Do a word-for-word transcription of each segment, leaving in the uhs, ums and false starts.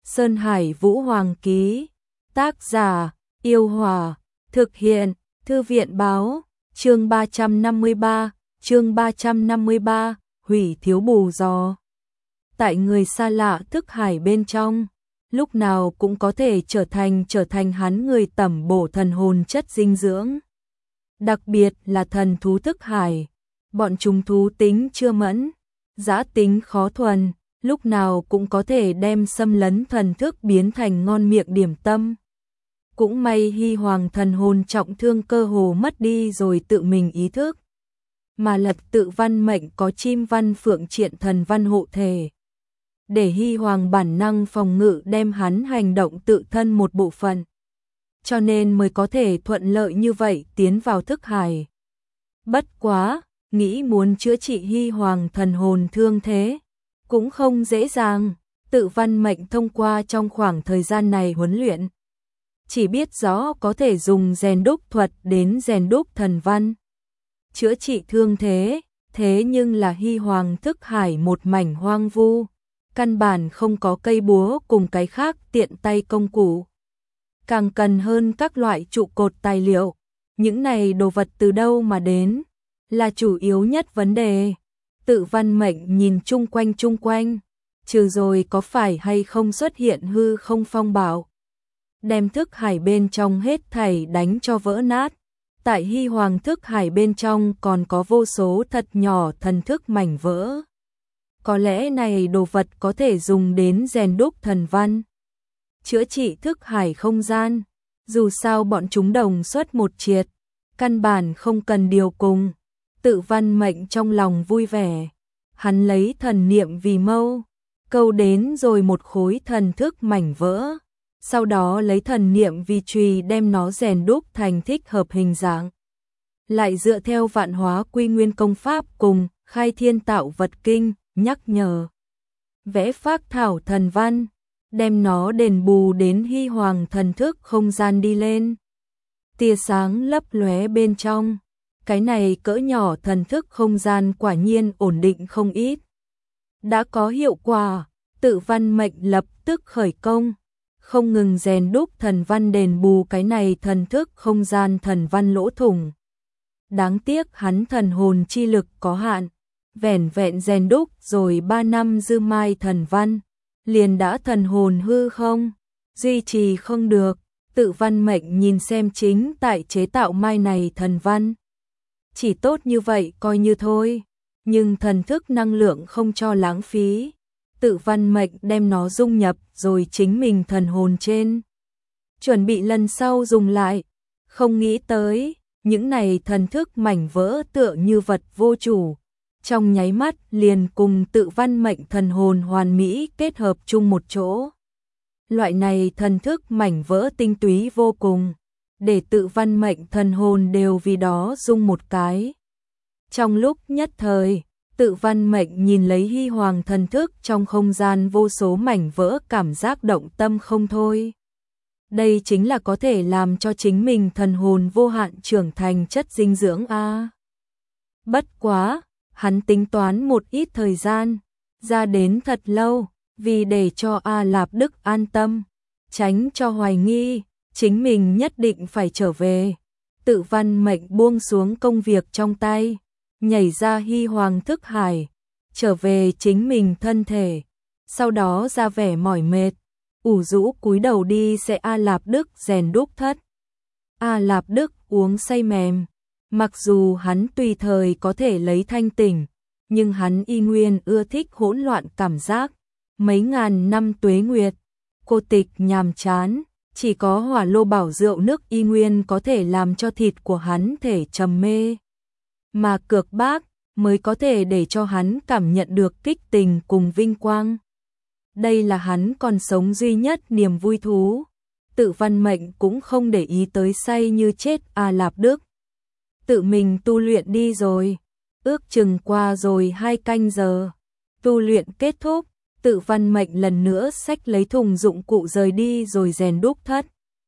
Sơn Hải Vũ Hoàng ký. Tác giả: Yêu Hòa. Thực hiện: Thư viện báo. Chương ba trăm năm mươi ba, chương ba trăm năm mươi ba, hủy thiếu bù giò. Tại người xa lạ thức hải bên trong, lúc nào cũng có thể trở thành trở thành hắn người tẩm bổ thần hồn chất dinh dưỡng. Đặc biệt là thần thú thức hải, bọn chúng thú tính chưa mẫn, dã tính khó thuần, lúc nào cũng có thể đem xâm lấn thần thức biến thành ngon miệng điểm tâm. Cũng may Hy Hoàng thần hồn trọng thương cơ hồ mất đi rồi tự mình ý thức. Mà Lật Tự Văn mệnh có chim văn phượng triện thần văn hộ thể. Để Hy Hoàng bản năng phòng ngự đem hắn hành động tự thân một bộ phận. Cho nên mới có thể thuận lợi như vậy tiến vào thức hải. Bất quá, nghĩ muốn chữa trị Hy Hoàng thần hồn thương thế, cũng không dễ dàng. Tự Văn mệnh thông qua trong khoảng thời gian này huấn luyện, chỉ biết rõ có thể dùng rèn đúc thuật đến rèn đúc thần văn, chữa trị thương thế, thế nhưng là Hy Hoàng thức hải một mảnh hoang vu, căn bản không có cây búa cùng cái khác tiện tay công cụ. Càng cần hơn các loại trụ cột tài liệu, những này đồ vật từ đâu mà đến, là chủ yếu nhất vấn đề. Tự Văn mệnh nhìn chung quanh chung quanh, trừ rồi có phải hay không xuất hiện hư không phong bạo, đem thức hải bên trong hết thảy đánh cho vỡ nát. Tại Hy Hoàng thức hải bên trong còn có vô số thật nhỏ thần thức mảnh vỡ. Có lẽ này đồ vật có thể dùng đến rèn đúc thần văn, chữa trị thức hải không gian. Dù sao bọn chúng đồng xuất một triệt, căn bản không cần điều cùng. Tự Văn mệnh trong lòng vui vẻ, hắn lấy thần niệm vì mâu, câu đến rồi một khối thần thức mảnh vỡ. Sau đó lấy thần niệm vi chùy đem nó rèn đúc thành thích hợp hình dạng. Lại dựa theo vạn hóa quy nguyên công pháp cùng khai thiên tạo vật kinh, nhắc nhở. Vẽ phác thảo thần văn, đem nó đền bù đến Hy Hoàng thần thức không gian đi lên. Tia sáng lấp lóe bên trong, cái này cỡ nhỏ thần thức không gian quả nhiên ổn định không ít. Đã có hiệu quả, Tự Văn mệnh lập tức khởi công, không ngừng rèn đúc thần văn đền bù cái này thần thức không gian thần văn lỗ thủng. Đáng tiếc hắn thần hồn chi lực có hạn, vẻn vẹn rèn đúc rồi ba năm dư mai thần văn, liền đã thần hồn hư không, duy trì không được. Tự Văn mệnh nhìn xem chính tại chế tạo mai này thần văn, chỉ tốt như vậy coi như thôi, nhưng thần thức năng lượng không cho lãng phí. Tự Văn mệnh đem nó dung nhập rồi chính mình thần hồn trên, chuẩn bị lần sau dùng lại. Không nghĩ tới, những này thần thức mảnh vỡ tựa như vật vô chủ, trong nháy mắt liền cùng Tự Văn mệnh thần hồn hoàn mỹ kết hợp chung một chỗ. Loại này thần thức mảnh vỡ tinh túy vô cùng, để Tự Văn mệnh thần hồn đều vì đó rung một cái. Trong lúc nhất thời, Tự Văn mệnh nhìn lấy Hy Hoàng thần thức trong không gian vô số mảnh vỡ, cảm giác động tâm không thôi. Đây chính là có thể làm cho chính mình thần hồn vô hạn trưởng thành chất dinh dưỡng a. Bất quá, hắn tính toán một ít thời gian, ra đến thật lâu, vì để cho A Lạp Đức an tâm, tránh cho hoài nghi, chính mình nhất định phải trở về. Tự Văn mệnh buông xuống công việc trong tay, nhảy ra Hy Hoàng thức hải, trở về chính mình thân thể, sau đó ra vẻ mỏi mệt, ủ rũ cúi đầu đi sẽ A Lạp Đức rèn đúc thất. A Lạp Đức uống say mềm, mặc dù hắn tùy thời có thể lấy thanh tỉnh, nhưng hắn y nguyên ưa thích hỗn loạn cảm giác. Mấy ngàn năm tuế nguyệt, cô tịch nhàm chán, chỉ có hỏa lô bảo rượu nước y nguyên có thể làm cho thịt của hắn thể trầm mê. Mà cược bác mới có thể để cho hắn cảm nhận được kích tình cùng vinh quang. Đây là hắn còn sống duy nhất niềm vui thú. Tự Văn mệnh cũng không để ý tới say như chết A Lạp Đức. Tự mình tu luyện đi rồi. Ước chừng qua rồi hai canh giờ. Tu luyện kết thúc, Tự Văn mệnh lần nữa xách lấy thùng dụng cụ rời đi rồi rèn đúc thất.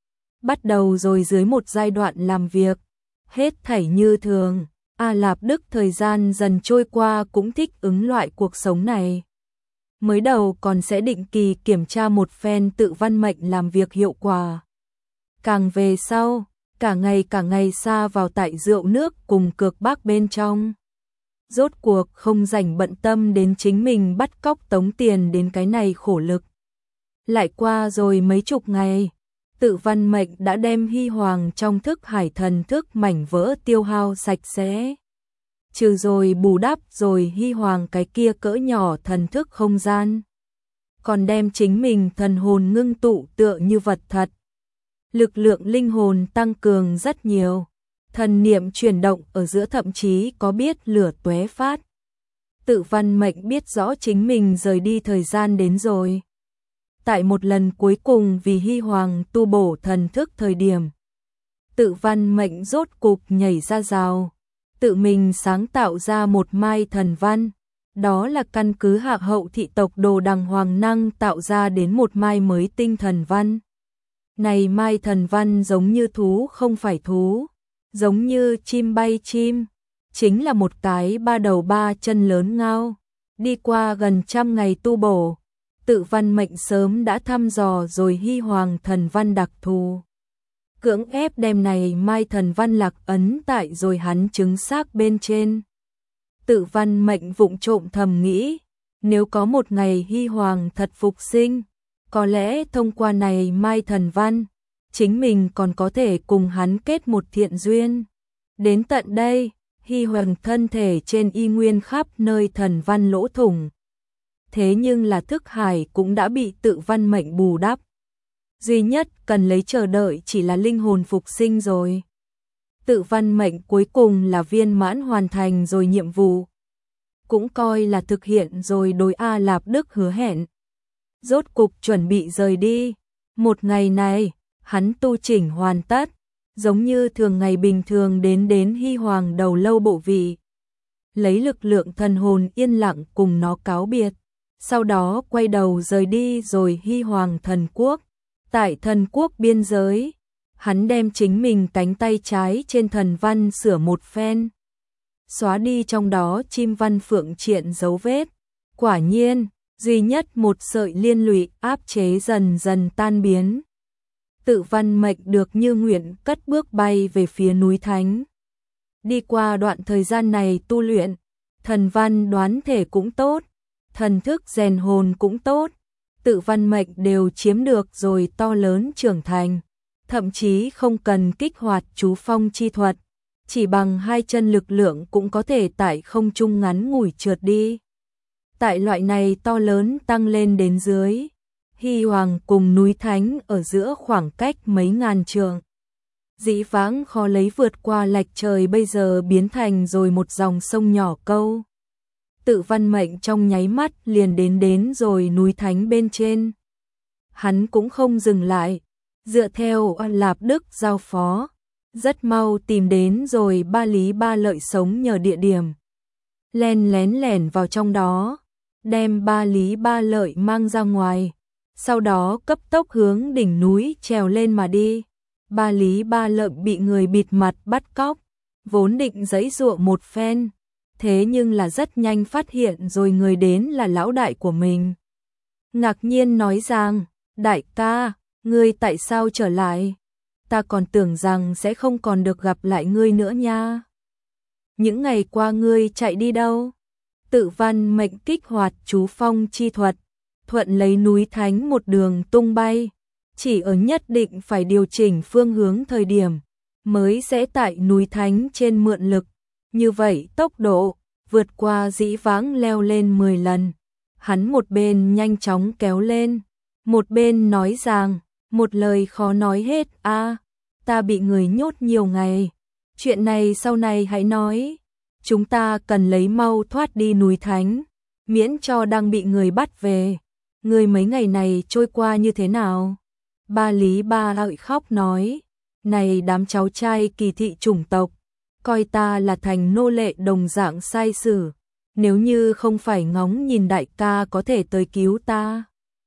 Bắt đầu rồi dưới một giai đoạn làm việc. Hết thảy như thường. A Lạp Đức thời gian dần trôi qua cũng thích ứng loại cuộc sống này. Mới đầu còn sẽ định kỳ kiểm tra một phen Tự Văn Mệnh làm việc hiệu quả. Càng về sau, cả ngày cả ngày sa vào tại rượu nước cùng cược bác bên trong. Rốt cuộc không rảnh bận tâm đến chính mình bắt cóc tống tiền đến cái này khổ lực. Lại qua rồi mấy chục ngày, Tự Văn Mệnh đã đem Hy Hoàng trong thức hải thần thức mảnh vỡ tiêu hao sạch sẽ. Trừ rồi bù đắp rồi Hy Hoàng cái kia cỡ nhỏ thần thức không gian. Còn đem chính mình thần hồn ngưng tụ tựa như vật thật. Lực lượng linh hồn tăng cường rất nhiều. Thần niệm chuyển động ở giữa thậm chí có biết lửa tóe phát. Tự Văn Mệnh biết rõ chính mình rời đi thời gian đến rồi. Tại một lần cuối cùng vì Hy Hoàng tu bổ thần thức thời điểm, Tự Văn Mệnh rốt cục nhảy ra rào, tự mình sáng tạo ra một mai thần văn. Đó là căn cứ hạ hậu thị tộc đồ đằng hoàng năng tạo ra đến một mai mới tinh thần văn. Này mai thần văn giống như thú không phải thú, giống như chim bay chim, chính là một cái ba đầu ba chân lớn ngao. Đi qua gần trăm ngày tu bổ, Tự Văn Mệnh sớm đã thăm dò rồi Hy Hoàng thần văn đặc thù. Cưỡng ép đem này mai thần văn lạc ấn tại rồi hắn chứng xác bên trên. Tự Văn Mệnh vụng trộm thầm nghĩ, nếu có một ngày Hy Hoàng thật phục sinh, có lẽ thông qua này mai thần văn, chính mình còn có thể cùng hắn kết một thiện duyên. Đến tận đây, Hy Hoàng thân thể trên y nguyên khắp nơi thần văn lỗ thủng. Thế nhưng là thức hải cũng đã bị Tự Văn Mệnh bù đắp. Duy nhất cần lấy chờ đợi chỉ là linh hồn phục sinh rồi. Tự Văn Mệnh cuối cùng là viên mãn hoàn thành rồi nhiệm vụ. Cũng coi là thực hiện rồi đối A Lạp Đức hứa hẹn. Rốt cục chuẩn bị rời đi. Một ngày này, hắn tu chỉnh hoàn tất, giống như thường ngày bình thường đến đến Hy Hoàng đầu lâu bộ vị. Lấy lực lượng thần hồn yên lặng cùng nó cáo biệt. Sau đó quay đầu rời đi rồi Hy Hoàng thần quốc. Tại thần quốc biên giới, hắn đem chính mình cánh tay trái trên thần văn sửa một phen. Xóa đi trong đó chim văn phượng triện dấu vết. Quả nhiên, duy nhất một sợi liên lụy áp chế dần dần tan biến. Tự Văn Mệnh được như nguyện cất bước bay về phía núi Thánh. Đi qua đoạn thời gian này tu luyện, thần văn đoán thể cũng tốt, thần thức rèn hồn cũng tốt, Tự Văn Mệnh đều chiếm được rồi to lớn trưởng thành, thậm chí không cần kích hoạt chú phong chi thuật, chỉ bằng hai chân lực lượng cũng có thể tại không trung ngắn ngủi trượt đi. Tại loại này to lớn tăng lên đến dưới, Hy Hoàng cùng núi Thánh ở giữa khoảng cách mấy ngàn trượng. Dĩ vãng khó lấy vượt qua lạch trời bây giờ biến thành rồi một dòng sông nhỏ câu. Tự Văn Mệnh trong nháy mắt liền đến đến rồi núi Thánh bên trên. Hắn cũng không dừng lại, dựa theo A Lạp Đức giao phó, rất mau tìm đến rồi Ba Lý Ba Lợi sống nhờ địa điểm. Len lén lẻn vào trong đó, đem Ba Lý Ba Lợi mang ra ngoài, sau đó cấp tốc hướng đỉnh núi trèo lên mà đi. Ba Lý Ba Lợi bị người bịt mặt bắt cóc, vốn định giãy giụa một phen, thế nhưng là rất nhanh phát hiện rồi người đến là lão đại của mình. Ngạc nhiên nói rằng, đại ca, ngươi tại sao trở lại? Ta còn tưởng rằng sẽ không còn được gặp lại ngươi nữa nha. Những ngày qua ngươi chạy đi đâu? Tự Văn Mệnh kích hoạt chú phong chi thuật, thuận lấy núi Thánh một đường tung bay, chỉ ở nhất định phải điều chỉnh phương hướng thời điểm, mới sẽ tại núi Thánh trên mượn lực. Như vậy tốc độ, vượt qua dĩ vãng leo lên mười lần. Hắn một bên nhanh chóng kéo lên, một bên nói rằng, một lời khó nói hết a, ta bị người nhốt nhiều ngày, chuyện này sau này hãy nói. Chúng ta cần lấy mau thoát đi núi Thánh, miễn cho đang bị người bắt về. Người mấy ngày này trôi qua như thế nào? Ba Lý Ba Lợi khóc nói, này đám cháu trai kỳ thị chủng tộc, coi ta là thành nô lệ đồng dạng sai xử, nếu như không phải ngóng nhìn đại ca có thể tới cứu ta,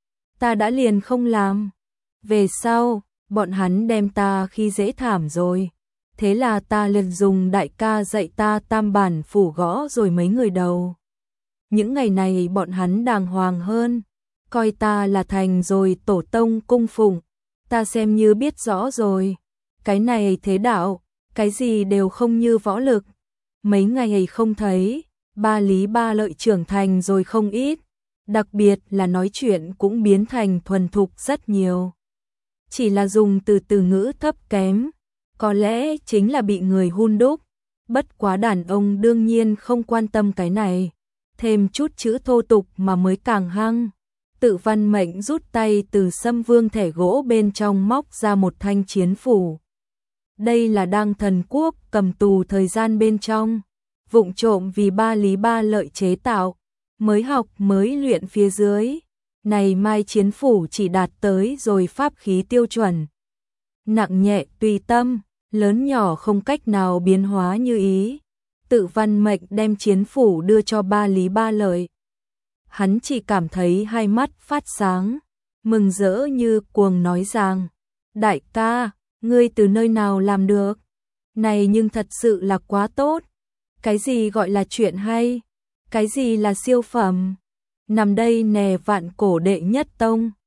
ta đã liền không làm. Về sau, bọn hắn đem ta khi dễ thảm rồi, thế là ta liền dùng đại ca dạy ta tam bản phủ gõ rồi mấy người đầu. những ngày này bọn hắn đàng hoàng hơn, coi ta là thành rồi tổ tông cung phụng, ta xem như biết rõ rồi, cái này thế đạo, cái gì đều không như võ lực. Mấy ngày không thấy, ba Lý Ba Lợi trưởng thành rồi không ít, đặc biệt là nói chuyện cũng biến thành thuần thục rất nhiều. Chỉ là dùng từ từ ngữ thấp kém, có lẽ chính là bị người hun đúc, bất quá đàn ông đương nhiên không quan tâm cái này, thêm chút chữ thô tục mà mới càng hăng. Tự Văn Mệnh rút tay từ Sâm Vương thẻ gỗ bên trong móc ra một thanh chiến phủ. Đây là Đăng Thần Quốc cầm tù thời gian bên trong, vụng trộm vì ba Lý Ba Lợi chế tạo, mới học mới luyện phía dưới. Này mai chiến phủ chỉ đạt tới rồi pháp khí tiêu chuẩn. Nặng nhẹ tùy tâm, lớn nhỏ không cách nào biến hóa như ý. Tự Văn Mệnh đem chiến phủ đưa cho ba Lý Ba Lợi. Hắn chỉ cảm thấy hai mắt phát sáng, mừng rỡ như cuồng nói rằng, đại ca, ngươi từ nơi nào làm được? Này nhưng thật sự là quá tốt. Cái gì gọi là chuyện hay? Cái gì là siêu phẩm? Nằm đây nè vạn cổ đệ nhất tông.